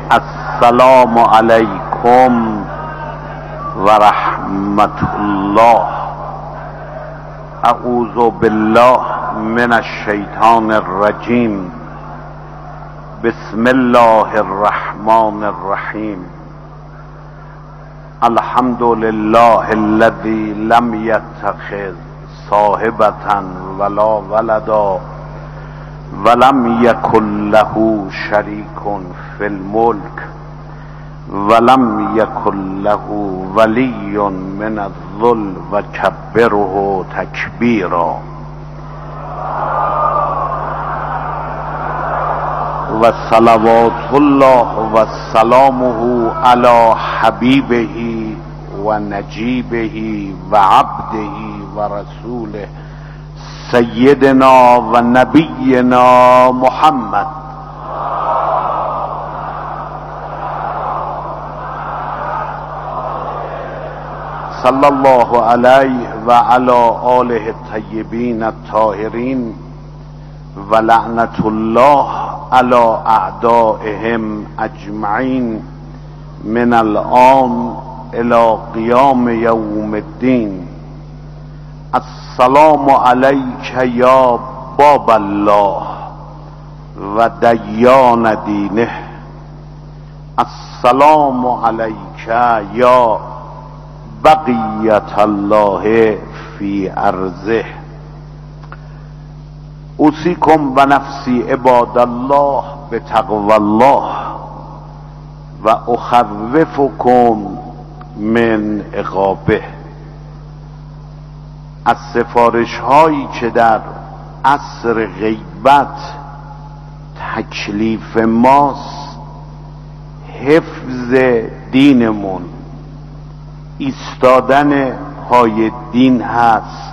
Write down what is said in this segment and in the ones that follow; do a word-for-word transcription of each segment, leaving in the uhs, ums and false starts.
السلام علیکم و رحمت الله. اعوذ بالله من الشیطان الرجیم. بسم الله الرحمن الرحیم. الحمد لله الذي لم يتخذ صاحبة ولا ولدا ولم يكن له شريك في الملك ولم يكن له ولي من الذل وكبره تكبيرا. وصلوات الله وسلامه على حبيبه ونجيبه وعبده ورسوله سيدنا ونبينا محمد صلى الله عليه وعلى آله الطيبين الطاهرين ولعنة الله على أعدائهم أجمعين من الآن إلى قيام يوم الدين. السلام عليك يا باب الله وديان دينه. السلام عليك يا بقية الله في أرضه. اوصيكم ونفسي عباد الله بتقوى الله وأخوفكم من عقابه. از سفارش هایی که در عصر غیبت تکلیف ماست حفظ دینمون، ایستادن پای دین هست.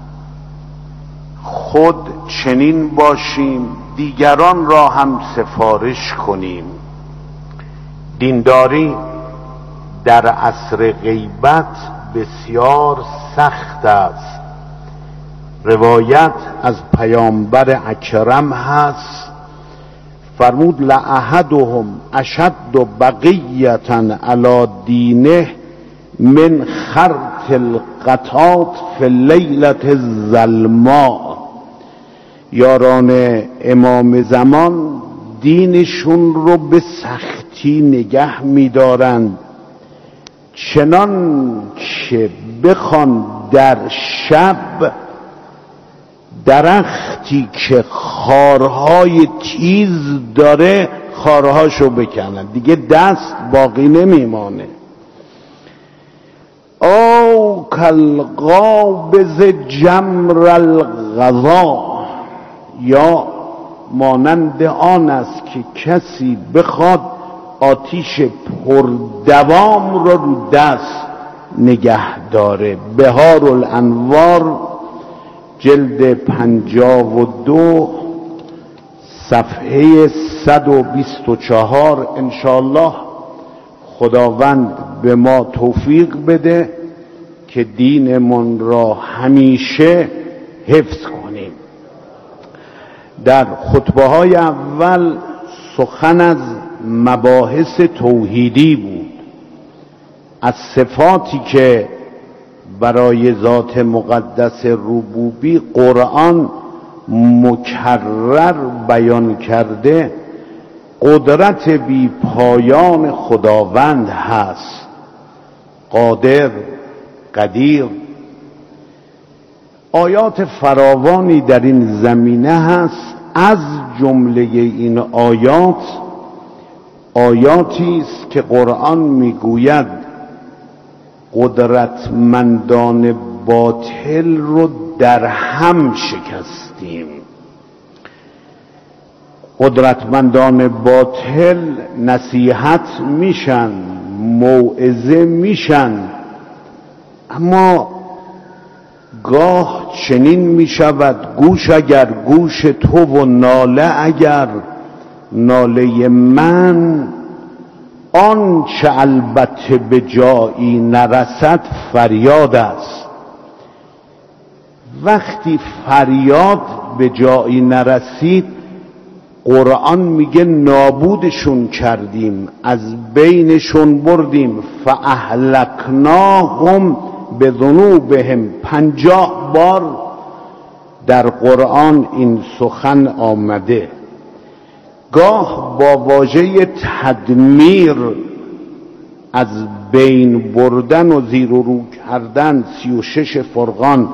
خود چنین باشیم، دیگران را هم سفارش کنیم. دینداری در عصر غیبت بسیار سخت است. روایت از پیامبر اکرم هست، فرمود لأحدهم اشد بقیة علی دینه من خرط القطاط فی اللیلة الظلماء. یاران امام زمان دینشون رو به سختی نگه می‌دارند، چنان که بخوان در شب درختی که خارهای تیز داره خارهاشو بکنن، دیگه دست باقی نمیمانه. او کالقابض جمر الغذا، یا مانند آن است که کسی بخواد آتیش پردوام را رو دست نگه داره. بهار الانوار جلد پنجاه و دو صفحه صد و بیست و چهار. انشاءالله خداوند به ما توفیق بده که دینمون را همیشه حفظ کنیم. در خطبه های اول سخن از مباحث توحیدی بود، از صفاتی که برای ذات مقدس ربوبی قرآن مکرر بیان کرده. قدرت بی پایان خداوند هست، قادر، قدیر. آیات فراوانی در این زمینه هست. از جمله این آیات آیاتی است که قرآن میگوید قدرتمندان باطل رو در هم شکستیم. قدرتمندان باطل نصیحت میشن، موعظه میشن، اما گاه چنین میشود گوش اگر گوش تو و ناله اگر ناله من، آن چه البته به جایی نرسد فریاد است. وقتی فریاد به جایی نرسید قرآن میگه نابودشون کردیم، از بینشون بردیم. فاهلکناهم بذنوبهم. پنجاه بار در قرآن این سخن آمده. گاه با واژه تدمیر، از بین بردن و زیر و رو کردن. سی و شش فرقان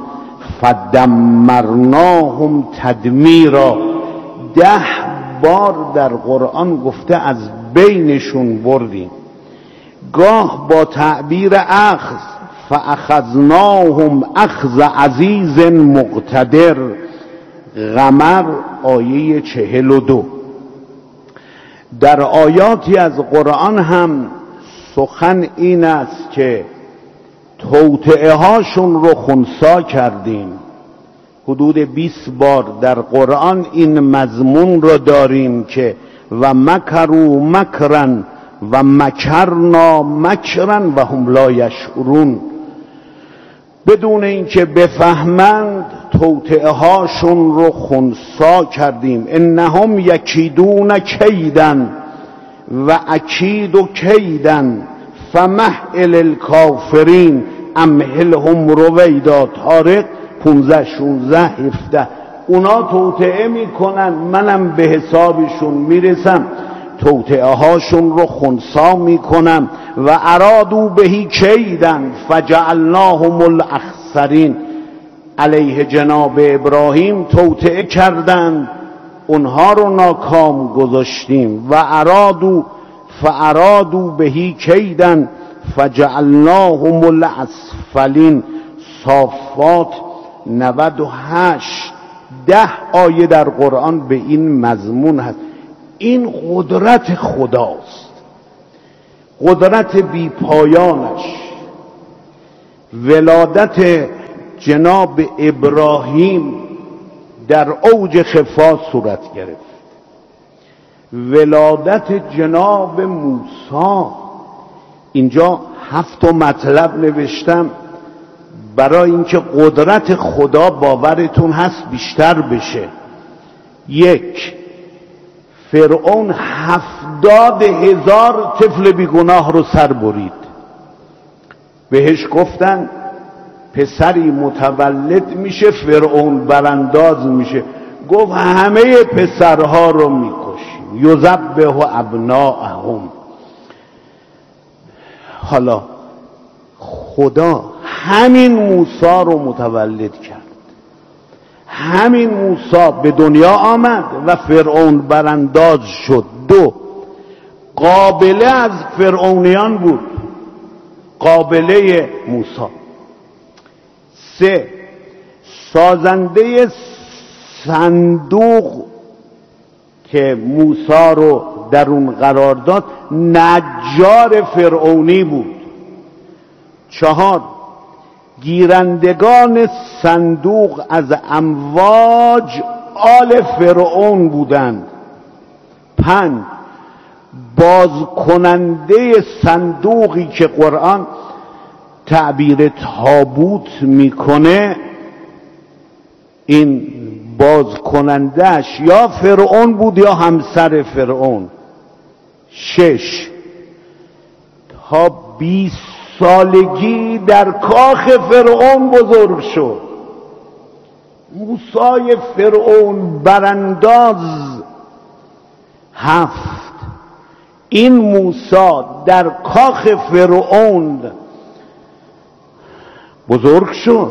فدمرناهم تدمیرا. ده بار در قرآن گفته از بینشون بردیم. گاه با تعبیر اخذ، فاخذناهم اخذ عزیز مقتدر. قمر آیه چهل و دو. در آیاتی از قرآن هم سخن این است که توطئه هاشون رو خنثی کردیم. حدود بیست بار در قرآن این مضمون رو داریم که و مکروا مکرن و مکرنا مکرن و هم لا یشعرون. بدون اینکه بفهمند توطئه هاشون رو خنثی کردیم. انهم یکیدون کیدن و اکید و کیدن فمهل الکافرین امهلهم رویدا. طارق پونزده شونزده هفده. اونا توطئه میکنن، منم به حسابشون میرسم، توطئه هاشون رو خنثی میکنم. و ارادوا بهی کیدن فجعلناهم الاخسرین. علیه جناب ابراهیم توطئه کردند، اونها رو ناکام گذاشتیم. و ارادوا فارادوا بهی کیدن فجعلناهم الاسفلین. صافات نود و هشت. ده آیه در قرآن به این مضمون هست. این قدرت خداست، قدرت بی پایانش. ولادت جناب ابراهیم در اوج خفا صورت گرفت. ولادت جناب موسی، اینجا هفت مطلب نوشتم برای اینکه قدرت خدا باورتون هست بیشتر بشه. یک، فرعون هفتاد هزار طفل بیگناه رو سر برید. بهش گفتن پسری متولد میشه فرعون برانداز میشه. گفت همه پسرها رو میکشیم. یذبح ابناءهم. حالا خدا همین موسی رو متولد کرد. همین موسی به دنیا آمد و فرعون برانداز شد. دو، قابله از فرعونیان بود، قابله موسی. سه، سازنده صندوق که موسی رو در اون قرار داد نجار فرعونی بود. چهار، گیرندگان صندوق از امواج آل فرعون بودند. پنج، باز کننده صندوقی که قرآن تعبیر تابوت میکنه، این باز کنندهش یا فرعون بود یا همسر فرعون. شش، تا بیست سالگی در کاخ فرعون بزرگ شد. موسی فرعون برانداز. هفت، این موسی در کاخ فرعون بزرگ شد،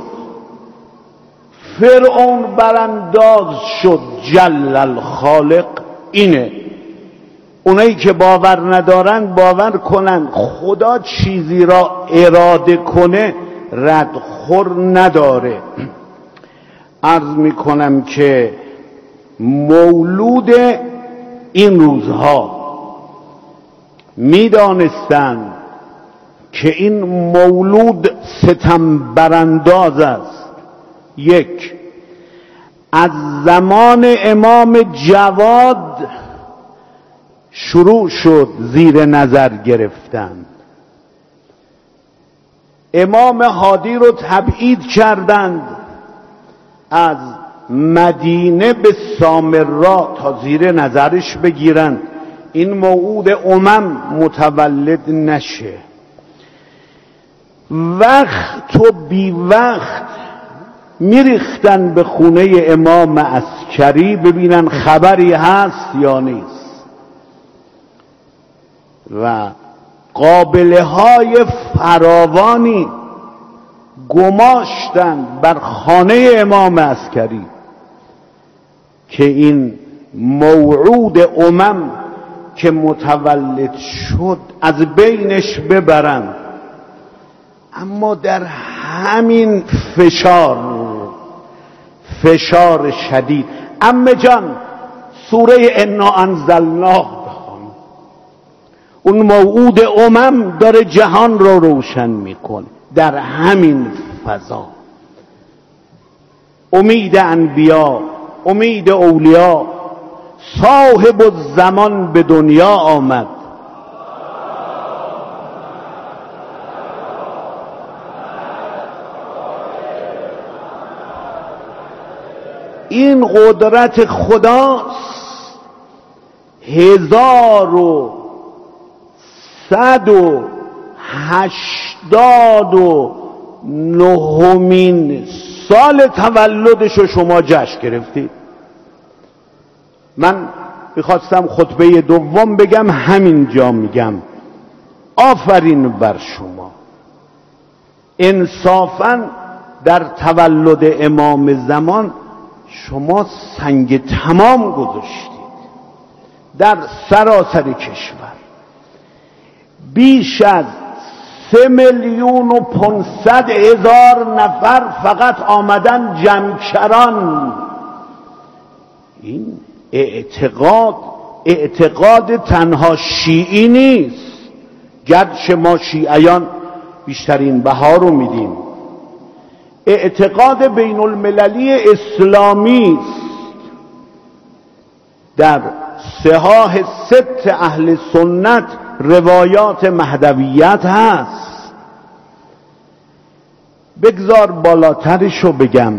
فرعون برانداز شد. جل الخالق. اینه اونایی که باور ندارن باور کنن خدا چیزی را اراده کنه ردخور نداره. عرض میکنم که مولود این روزها میدانستند که این مولود ستم برانداز است. یک، از زمان امام جواد شروع شد زیر نظر گرفتن. امام هادی رو تبعید کردند، از مدینه به سامرا تا زیر نظرش بگیرن این موعود امم متولد نشه. وقت و بی وقت میریختن به خونه امام عسکری ببینن خبری هست یا نیست و قابله های فراوانی گماشتن بر خانه امام عسکری که این موعود امم که متولد شد از بینش ببرن. اما در همین فشار فشار شدید عمه جان سوره انا انزلناه بخوان، اون موعود امم داره جهان رو روشن میکنه. در همین فضا امید انبیا، امید اولیا، صاحب الزمان به دنیا آمد. این قدرت خداست. هزار و صد و هشتاد و نهمین سال تولدش رو شما جشن گرفتید. من میخواستم خطبه دوم بگم، همینجا میگم آفرین بر شما. انصافاً در تولد امام زمان شما سنگ تمام گذاشتید در سراسر کشور. بیش از سه میلیون و پانصد هزار نفر فقط آمدن جمکران. این اعتقاد اعتقاد تنها شیعی نیست، گرچه ما شیعیان بیشترین بها رو میدیم. اعتقاد بین المللی اسلامی است. در صحاح ست اهل سنت روایات مهدویت هست. بگذار بالاترشو بگم،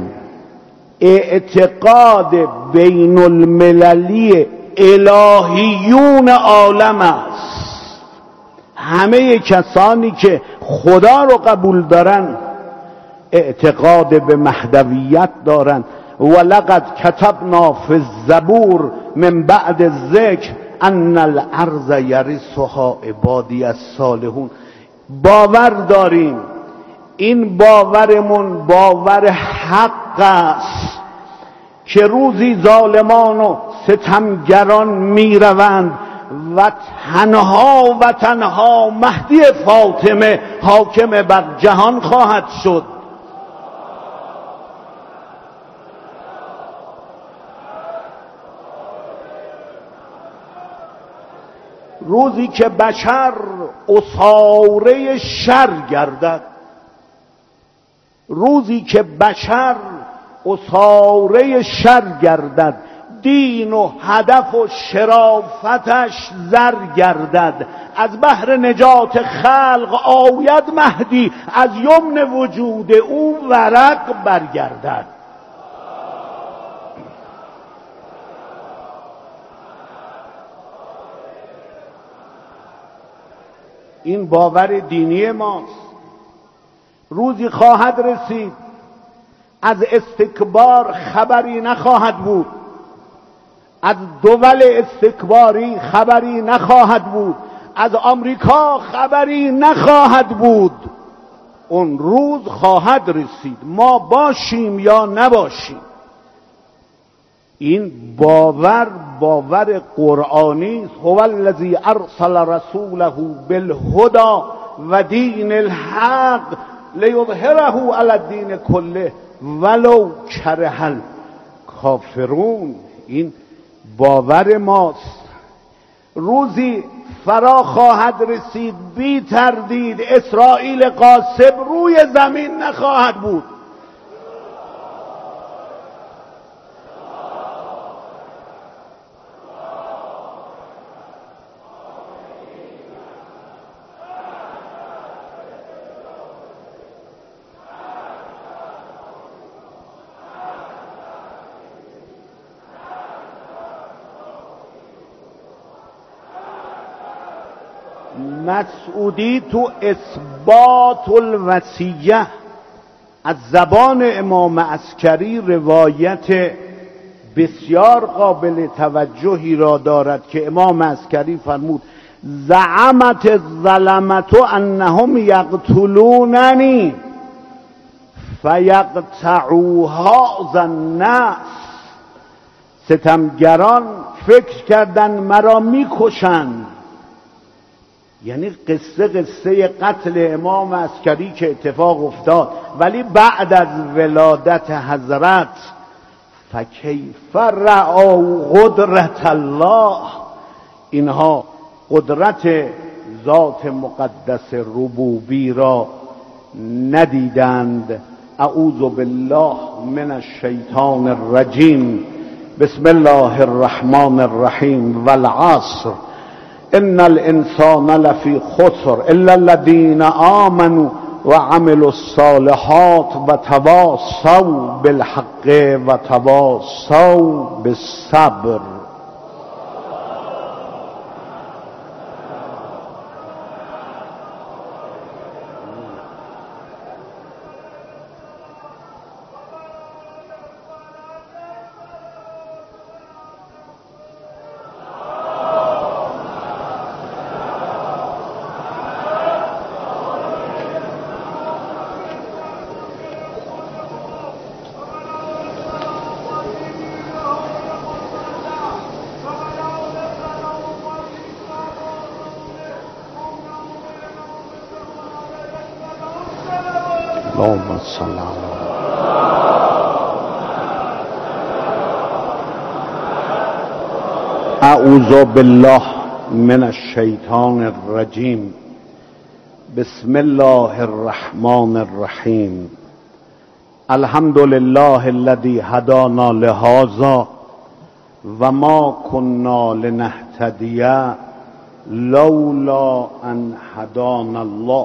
اعتقاد بین المللی الهیون عالم است. همه کسانی که خدا رو قبول دارن اعتقاد به مهدویت دارن. ولقد کتبنا فی الزبور من بعد الذکر ان الارض یرثها عبادی الصالحون. باور داریم، این باورمون باور حق است که روزی ظالمان و ستمگران میروند و تنها و تنها مهدی فاطمه حاکم بر جهان خواهد شد. روزی که بشر اساره شر گردد، روزی که بشر اساره شر گردد، دین و هدف و شرافتش زر گردد، از بحر نجات خلق آید مهدی، از یمن وجود او ورق برگردد. این باور دینی ماست. روزی خواهد رسید از استکبار خبری نخواهد بود، از دول استکباری خبری نخواهد بود، از آمریکا خبری نخواهد بود. اون روز خواهد رسید، ما باشیم یا نباشیم. این باور باور قرآنی است. هو الذی ارسل رسوله بالهدى و دین الحق لیظهره علی الدین کله ولو کره الکافرون. این باور ماست. روزی فرا خواهد رسید بی تردید اسرائیل غاصب روی زمین نخواهد بود. مسعودی تو اثبات الوصیه از زبان امام عسکری روایت بسیار قابل توجهی را دارد که امام عسکری فرمود زعمت الظلمة انهم یقتلوننی فیقطعوا هذا الناس. ستمگران فکر کردند مرا میکشند، یعنی قصه قصه قتل امام عسکری که اتفاق افتاد، ولی بعد از ولادت حضرت فکیف رأوا قدرت الله، اینها قدرت ذات مقدس ربوبی را ندیدند. اعوذ بالله من الشیطان الرجیم. بسم الله الرحمن الرحیم. والعصر ان الانسان لفی خسر الا الذین آمنوا وعملوا الصالحات وتواصوا بالحق وتواصوا بالصبر. اللهم صل علی اعوذ بالله من الشیطان الرجیم. بسم الله الرحمن الرحیم. الحمد لله الذي هدانا لهذا و ما كنا لنهتدی لولا ان هدانا الله.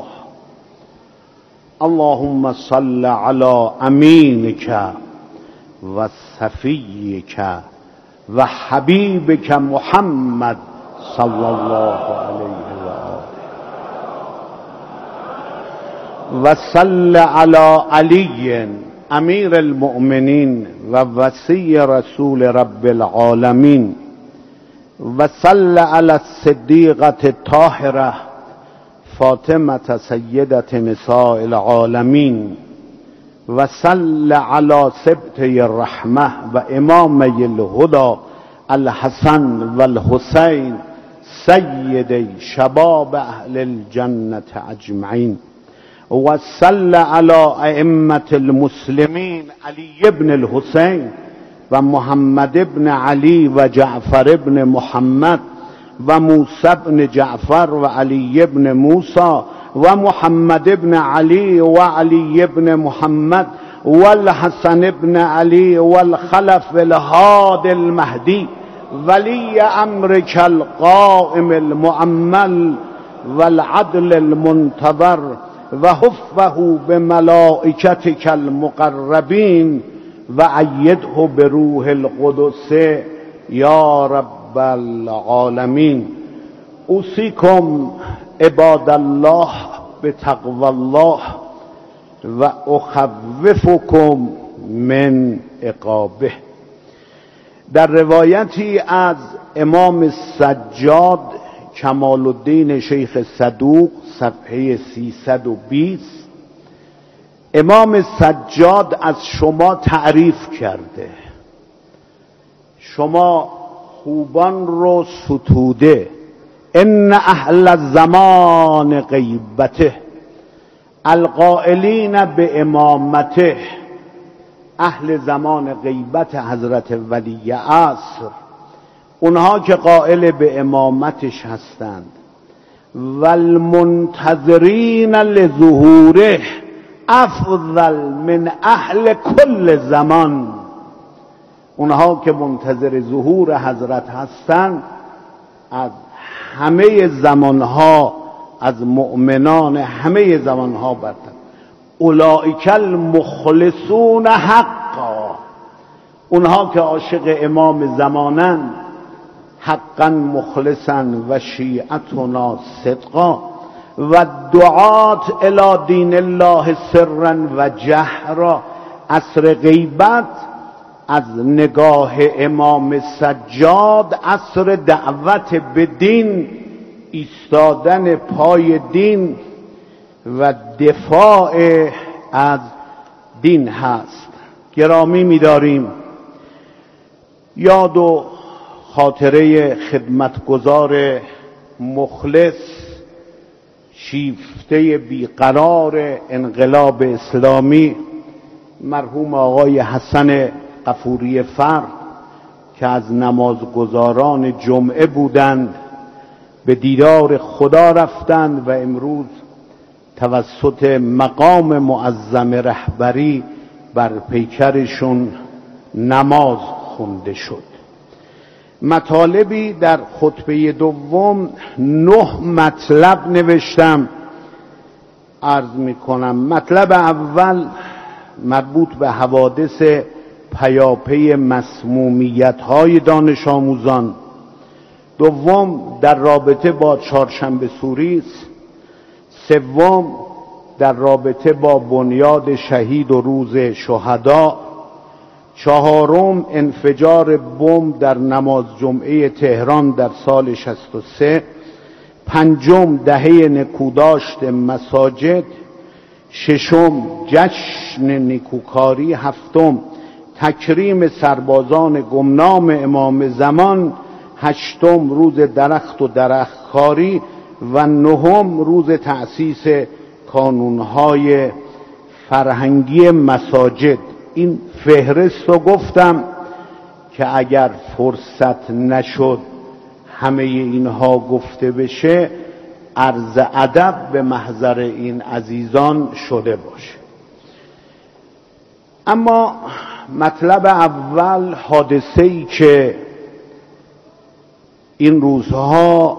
اللهم صل على امینک و صفیک و حبیبک محمد صلی الله علیه و آله و صل علی علی امیر المؤمنین و وصی رسول رب العالمین و صل علی الصدیقة الطاهرة فاطمة سیدة نساء العالمین و صل علی سبطی الرحمة و امامی الهدى الحسن و الحسین سیدی شباب اهل الجنة اجمعین و صل علی ائمة المسلمین علی ابن الحسین و محمد ابن علی و جعفر ابن محمد و موسی ابن جعفر و علی ابن موسی و محمد ابن علی و علی ابن محمد و الحسن ابن علی و الخلف الهادی المهدی ولی امرک القائم المؤمل و العدل المنتظر و حفه بملائکتک المقربین و ایده بروح القدس یا رب العالمین. اوصیکم عباد الله بتقوی الله و اخوفکم من عقابه. در روایتی از امام سجاد کمال الدین شیخ صدوق صفحه سیصد و بیست، امام سجاد از شما تعریف کرده، شما خوبان رو ستوده. ان اهل الزمان غیبته القائلین به امامته، اهل زمان غیبت حضرت ولی عصر، اونها که قائل به امامتش هستند. والمنتظرین لظهوره افضل من اهل کل زمان، اونها که منتظر ظهور حضرت هستند از همه زمانها، از مؤمنان همه زمانها برتر. اولئک المخلصون حقا، اونها که عاشق امام زمانند حقا مخلصا و شیعتنا صدقا و دعات الی دین الله سرا و جهرا. عصر غیبت از نگاه امام سجاد عصر دعوت به دین، ایستادن پای دین و دفاع از دین هست. گرامی می‌داریم یاد و خاطره خدمتگزار مخلص شیفته بیقرار انقلاب اسلامی مرحوم آقای حسن غفوری فرد که از نمازگزاران جمعه بودند، به دیدار خدا رفتند و امروز توسط مقام معظم رهبری بر پیکرشون نماز خونده شد. مطالبی در خطبه دوم نه مطلب نوشتم، عرض می کنم. مطلب اول مربوط به حوادث پیاپی مسمومیت های دانش آموزان، دوم در رابطه با چهارشنبه سوری است، سوم در رابطه با بنیاد شهید و روز شهدا، چهارم انفجار بمب در نماز جمعه تهران در سال شصت و سه، پنجم دهه نکوداشت مساجد، ششم جشن نیکوکاری، هفتم تکریم سربازان گمنام امام زمان، هشتم روز درخت و درختکاری و نهم روز تأسیس کانونهای فرهنگی مساجد. این فهرست رو گفتم که اگر فرصت نشد همه اینها گفته بشه عرض ادب به محضر این عزیزان شده باشه. اما مطلب اول حادثه‌ای که این روزها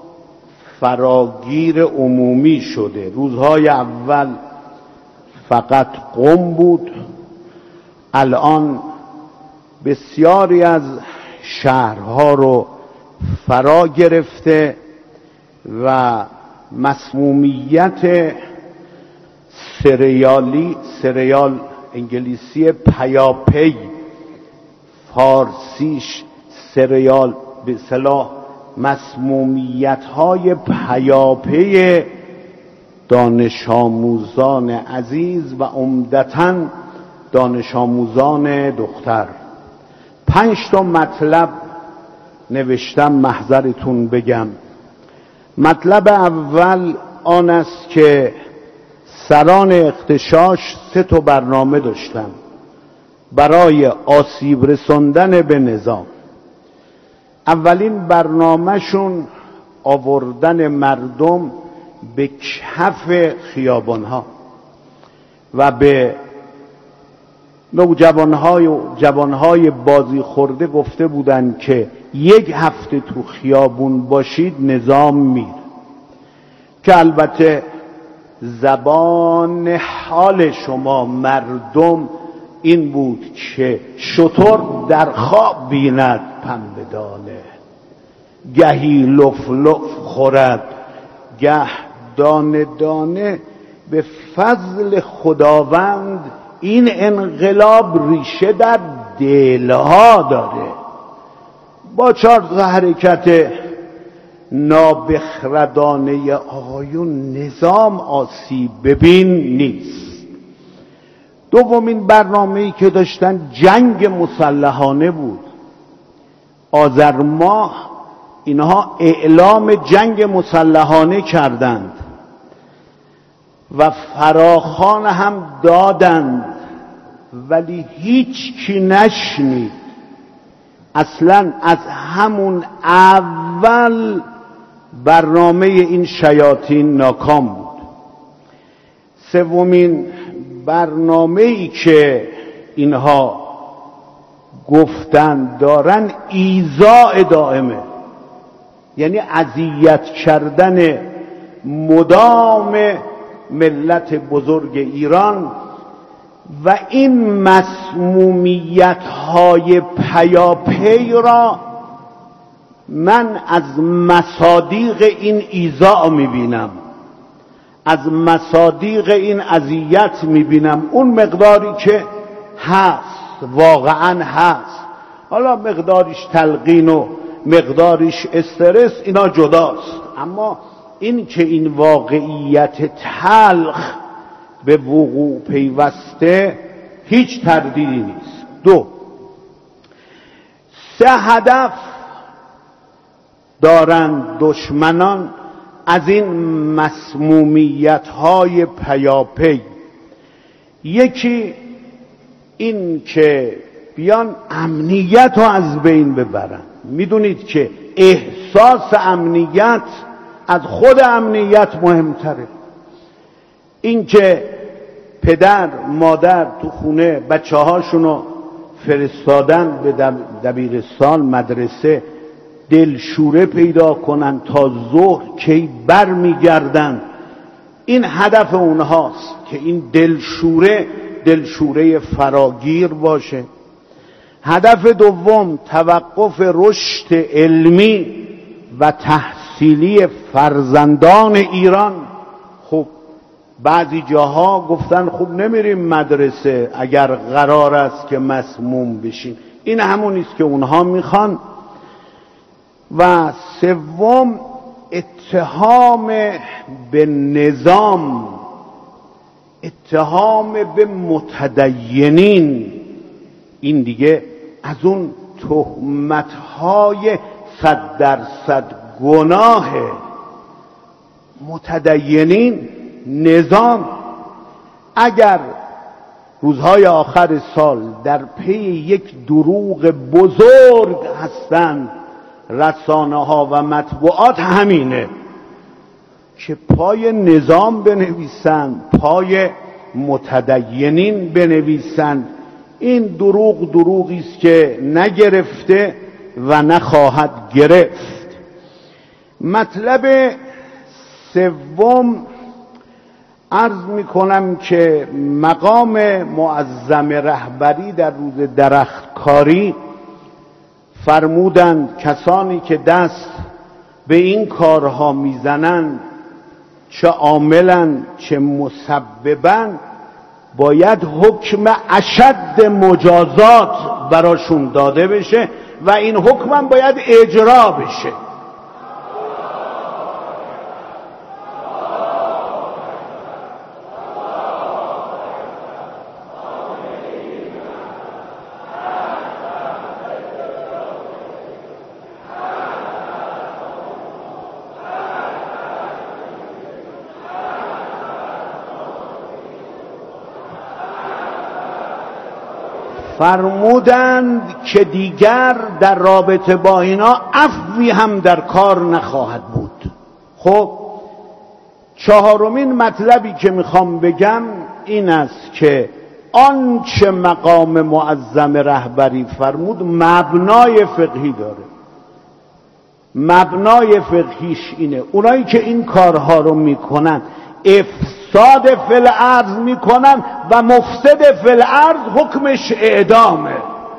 فراگیر عمومی شده. روزهای اول فقط قم بود، الان بسیاری از شهرها رو فرا گرفته و مسمومیت سریالی، سریال انگلیسی پیاپی، فارسیش سریال، به اصطلاح مسمومیت های پیاپی دانش آموزان عزیز و عمدتاً دانش آموزان دختر. پنج تا مطلب نوشتم محضرتون بگم. مطلب اول آن است که سران اغتشاش سه تا برنامه داشتن برای آسیب رساندن به نظام. اولین برنامهشون آوردن مردم به کف خیابانها و به نوجوانهای و جوانهای بازی خورده گفته بودند که یک هفته تو خیابون باشید نظام میر، که البته زبان حال شما مردم این بود که شتر در خواب بیند پنبه دانه، گهی لف لف خورد گه دانه دانه. به فضل خداوند این انقلاب ریشه در دلها داره. با چهار تا حرکت نابخردانه آقایون نظام آسیب ببین نیست. دومین برنامه‌ای که داشتن جنگ مسلحانه بود. آذر ماه اینها اعلام جنگ مسلحانه کردند و فراخوان هم دادند، ولی هیچ کی نشنید. اصلا از همون اول برنامه این شیاطین ناکام بود. سومین برنامه‌ای که اینها گفتن دارن ایذاء دائمه، یعنی اذیت کردن مدام ملت بزرگ ایران و این مسمومیت های پیاپی را من از مصادیق این ایذاء میبینم، از مصادیق این اذیت میبینم، اون مقداری که هست واقعا هست. حالا مقداریش تلقین و مقداریش استرس اینا جداست، اما این که این واقعیت تلخ به وقوع پیوسته هیچ تردیدی نیست. دو، سه هدف دارند دشمنان از این مسمومیت های پیاپی. یکی این که بیان امنیت رو از بین ببرن. میدونید که احساس امنیت از خود امنیت مهمتره. این که پدر مادر تو خونه بچه هاشونو فرستادن به دبیرستان مدرسه، دلشوره پیدا کنن تا ظهر کی بر میگردن، این هدف اونهاست که این دلشوره دلشوره فراگیر باشه. هدف دوم توقف رشد علمی و تحصیلی فرزندان ایران. خب بعضی جاها گفتن خب نمیریم مدرسه اگر قرار است که مسموم بشیم. این همون است که اونها میخوان. و سوم اتهام به نظام، اتهام به متدینین. این دیگه از اون تهمت‌های صد درصد گناهه. متدینین، نظام. اگر روزهای آخر سال در پی یک دروغ بزرگ هستند رسانه ها و مطبوعات، همینه که پای نظام بنویسند، پای متدینین بنویسند. این دروغ دروغی است که نگرفته و نخواهد گرفت. مطلب سوم عرض می کنم که مقام معظم رهبری در روز درختکاری فرمودند کسانی که دست به این کارها میزنند، چه عاملن چه مسببن، باید حکم اشد مجازات براشون داده بشه و این حکم هم باید اجرا بشه. فرمودند که دیگر در رابطه با اینا عفوی هم در کار نخواهد بود. خب چهارمین مطلبی که میخوام بگم این است که آنچه مقام معظم رهبری فرمود مبنای فقهی داره. مبنای فقهیش اینه اونایی که این کارها رو میکنن افساد فی الارض میکنن و مفسد فی الارض حکمش اعدامه.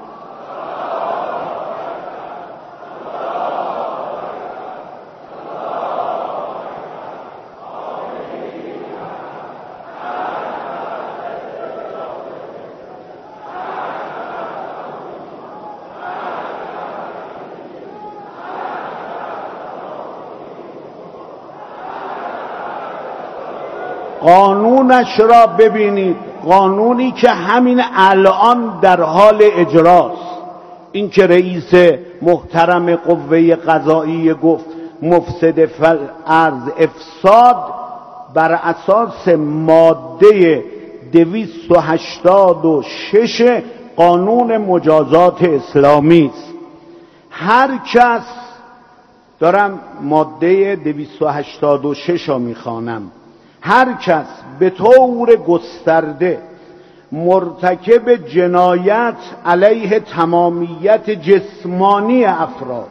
قانونش را ببینید، قانونی که همین الان در حال اجراست. این که رئیس محترم قوه قضاییه گفت مفسد فی الارض افساد بر اساس ماده دویست و هشتاد و شش قانون مجازات اسلامی است. هر کس، دارم ماده دویست و هشتاد و شش را میخوانم، هر کس به طور گسترده مرتکب جنایت علیه تمامیت جسمانی افراد،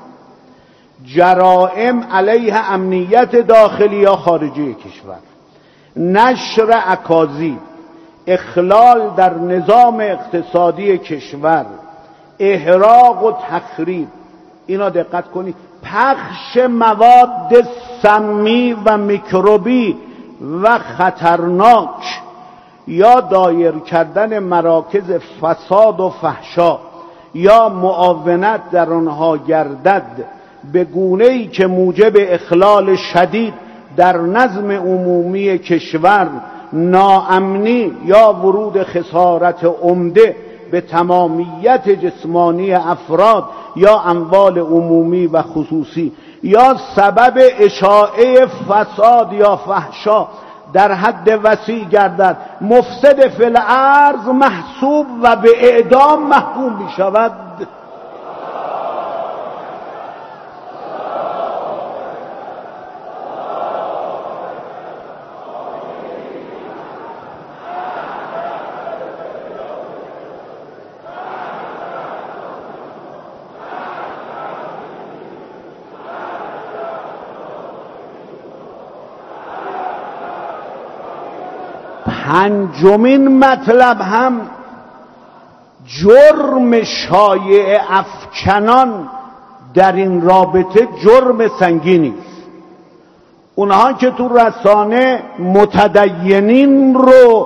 جرائم علیه امنیت داخلی یا خارجی کشور، نشر اکاذیب، اخلال در نظام اقتصادی کشور، احراق و تخریب، اینا دقت کنید، پخش مواد سمی و میکروبی و خطرناک یا دایر کردن مراکز فساد و فحشا یا معاونت در آنها گردد به گونه‌ای که موجب اخلال شدید در نظم عمومی کشور، ناامنی یا ورود خسارت عمده به تمامیت جسمانی افراد یا اموال عمومی و خصوصی یا سبب اشاعه فساد یا فحشا در حد وسیع گردد، مفسد فی الارض محسوب و به اعدام محکوم می شود. پنجمین مطلب هم جرم شایع افکنان در این رابطه جرم سنگینی است. اونها که تو رسانه متدینین رو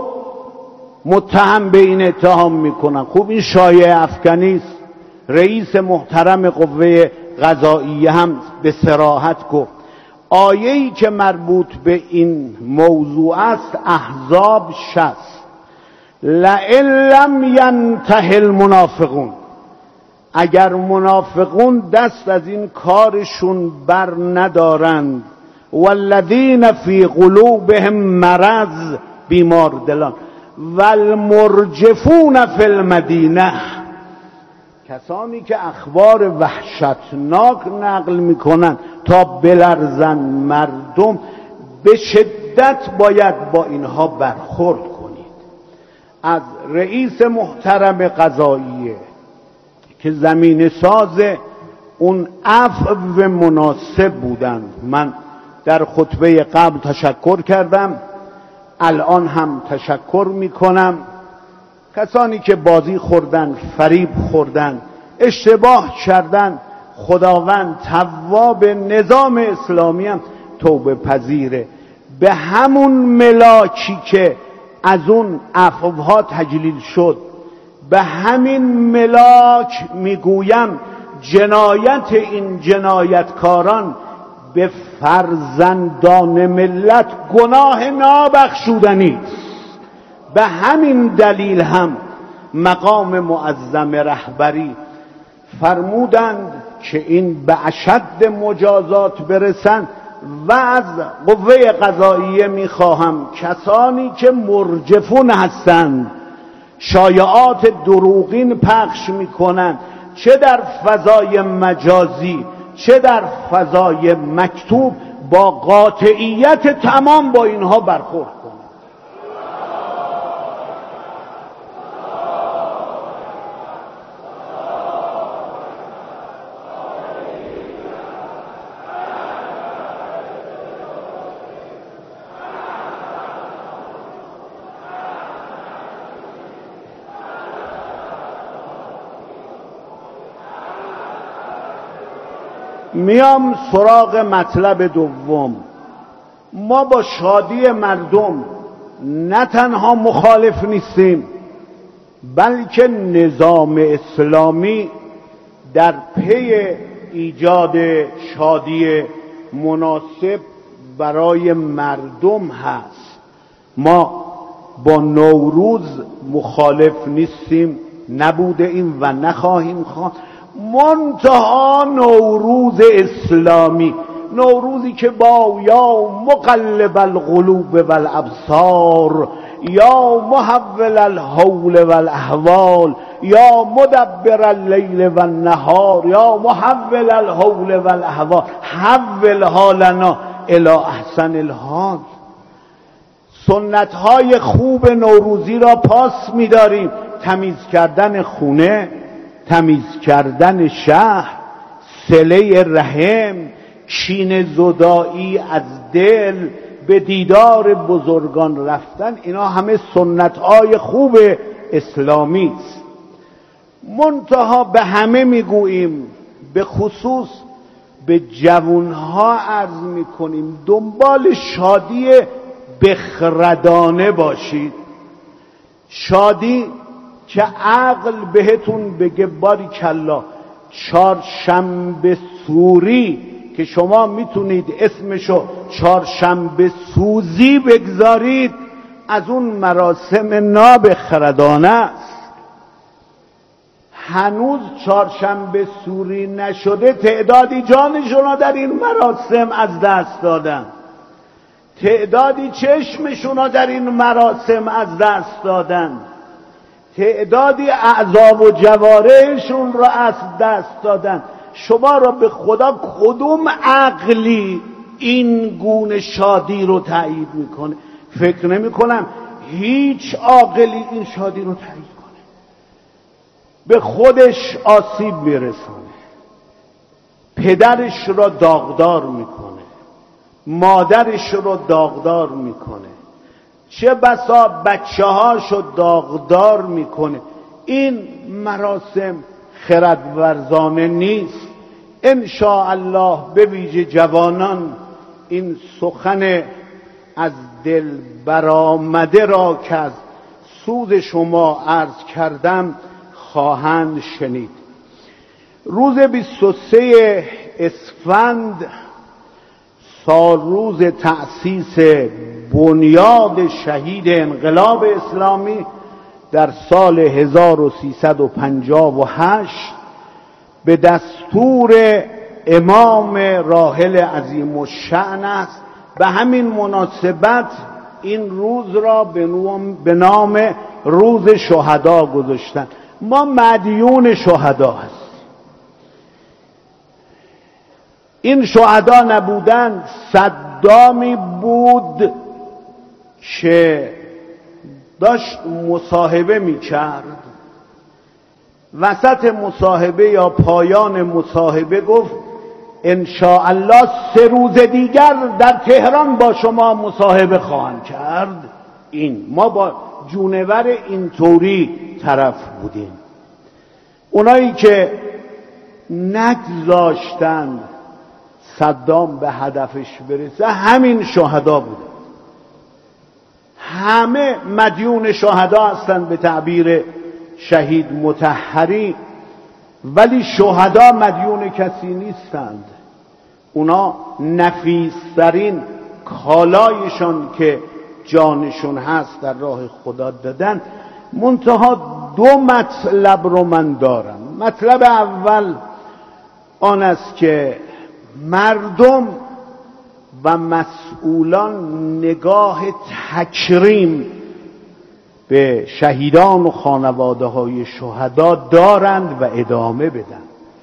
متهم به این اتهام میکنن، خوب این شایع افکنی است. رئیس محترم قوه قضاییه هم به صراحت گفت آیه‌ای که مربوط به این موضوع است احزاب شصت، لئن لم ینته المنافقون، اگر منافقون دست از این کارشون بر ندارند، والذین فی قلوبهم مرض، بیمار دلان، والمرجفون فی المدینه، کسانی که اخبار وحشتناک نقل میکنن تا بلرزن مردم، به شدت باید با اینها برخورد کنید. از رئیس محترم قضاییه که زمین ساز اون عفو مناسب بودند، من در خطبه قبل تشکر کردم، الان هم تشکر میکنم. کسانی که بازی خوردن، فریب خوردن، اشتباه کردن، خداوند تواب نظام اسلامی هم توبه پذیره. به همون ملاکی که از اون عفوها تجلیل شد، به همین ملاک میگویم جنایت این جنایتکاران به فرزندان ملت گناه نابخشودنی است. به همین دلیل هم مقام معظم رهبری فرمودند که این به اشد مجازات برسند و از قوه قضاییه میخواهم کسانی که مرجفون هستند، شایعات دروغین پخش میکنند، چه در فضای مجازی چه در فضای مکتوب، با قاطعیت تمام با اینها برخورد کنند. میام سراغ مطلب دوم. ما با شادی مردم نه تنها مخالف نیستیم، بلکه نظام اسلامی در پی ایجاد شادی مناسب برای مردم هست. ما با نوروز مخالف نیستیم، نبوده ایم و نخواهیم خواست، منتها نوروز اسلامی، نوروزی که با یا مقلب القلوب والابصار، یا محول الحول والاحوال، یا مدبر اللیل والنهار، یا محول الحول والاحوال، حول حالنا الی احسن الحال. سنت های خوب نوروزی را پاس می‌داریم، تمیز کردن خونه، تمیز کردن شهر، صله رحم، کینه زدایی از دل، به دیدار بزرگان رفتن، اینا همه سنت‌های خوب اسلامی است. منتها به همه میگوییم به خصوص به جوانها عرض میکنیم دنبال شادی بخردانه باشید. شادی که عقل بهتون بگه باری کلا چهارشنبه سوری که شما میتونید اسمشو چهارشنبه سوزی بگذارید، از اون مراسم نابخردانه است. هنوز چهارشنبه سوری نشده تعدادی جانشون را در این مراسم از دست دادن، تعدادی چشمشون را در این مراسم از دست دادن، تعدادی اعضا و جوارحشون را از دست دادن. شما را به خدا کدوم عقلی این گونه شادی رو تایید میکنه؟ فکر نمی کنم هیچ عاقلی این شادی رو تایید کنه. به خودش آسیب میرسونه، پدرش را داغدار میکنه، مادرش را داغدار میکنه، چه بسا بچه هاشو داغدار میکنه. این مراسم خردورزانه نیست. ان شاء الله به ویژه جوانان این سخن از دل برآمده را که از سوز شما عرض کردم خواهند شنید. روز بیست و سه اسفند سال روز تأسیس بنیاد شهید انقلاب اسلامی در سال هزار و سیصد و پنجاه و هشت به دستور امام راحل عظیم الشأن است. به همین مناسبت این روز را به نام روز شهدا گذاشتن. ما مدیون شهدا هستیم. این شهدا نبودن صدامی بود که داشت مصاحبه میکرد، وسط مصاحبه یا پایان مصاحبه گفت ان شاء الله سه روز دیگر در تهران با شما مصاحبه خواهم کرد. این ما با جونور اینطوری طرف بودیم. اونایی که نگذاشتن صدام به هدفش برسه همین شهدا بودن. همه مدیون شهدا هستند به تعبیر شهید مطهری، ولی شهدا مدیون کسی نیستند. اونا نفیسترین کالایشان که جانشون هست در راه خدا دادن. منتها دو مطلب رو من دارم. مطلب اول آن است که مردم و مسئولان نگاه تکریم به شهیدان و خانواده های شهدا دارند و ادامه بدن.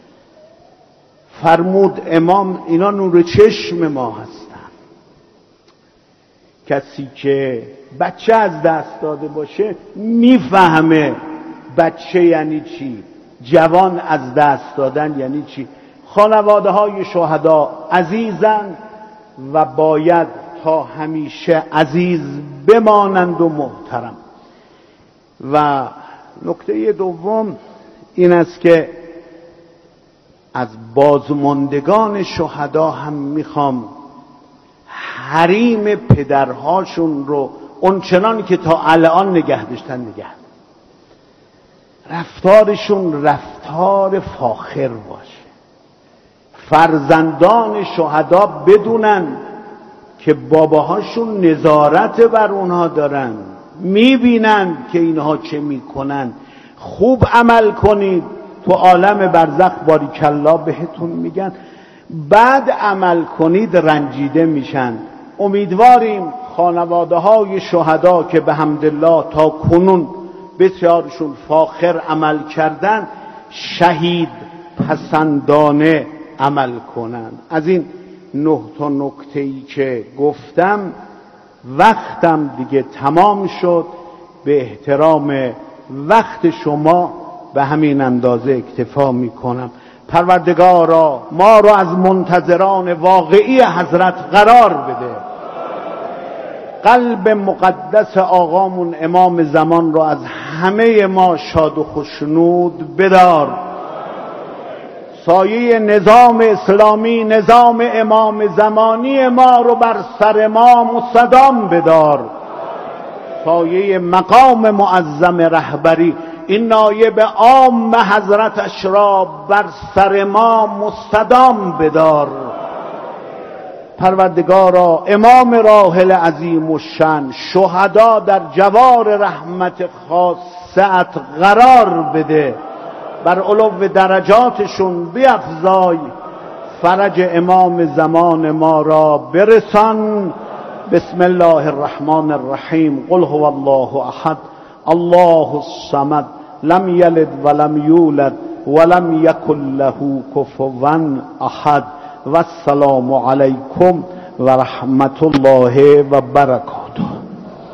فرمود امام اینا نور چشم ما هستند. کسی که بچه از دست داده باشه میفهمه بچه یعنی چی، جوان از دست دادن یعنی چی. خانواده های شهدا عزیزند و باید تا همیشه عزیز بمانند و محترم. و نکته دوم این است که از بازماندگان شهدا هم میخوام حریم پدرهاشون رو اونچنان که تا الان نگه داشتن نگه، رفتارشون رفتار فاخر باشه. فرزندان شهدا بدونن که باباهاشون نظارت بر اونها دارن، میبینن که اینها چه میکنن. خوب عمل کنید تو عالم برزخ باریکلا بهتون میگن، بد عمل کنید رنجیده میشن. امیدواریم خانواده های شهدا که به حمدالله تا کنون بسیارشون فاخر عمل کردن شهید پسندانه عمل کنند. از این نه تا نکته‌ای که گفتم وقتم دیگه تمام شد. به احترام وقت شما به همین اندازه اکتفا میکنم. پروردگارا ما رو از منتظران واقعی حضرت قرار بده. قلب مقدس آقامون امام زمان رو از همه ما شاد و خوشنود بدار. سایه نظام اسلامی، نظام امام زمانی ما رو بر سر ما مستدام بدار. سایه مقام معظم رهبری، این نایب عام حضرتش را بر سر ما مستدام بدار. پروردگارا امام راحل عظیم الشأن شهدا در جوار رحمت خاصت قرار بده، بر علو درجاتشون بیفزای، فرج امام زمان ما را برسان. بسم الله الرحمن الرحیم. قل هو الله احد الله الصمد لم یلد ولم یولد ولم یکن له کفوا احد. و السلام علیکم و رحمت الله و برکاته.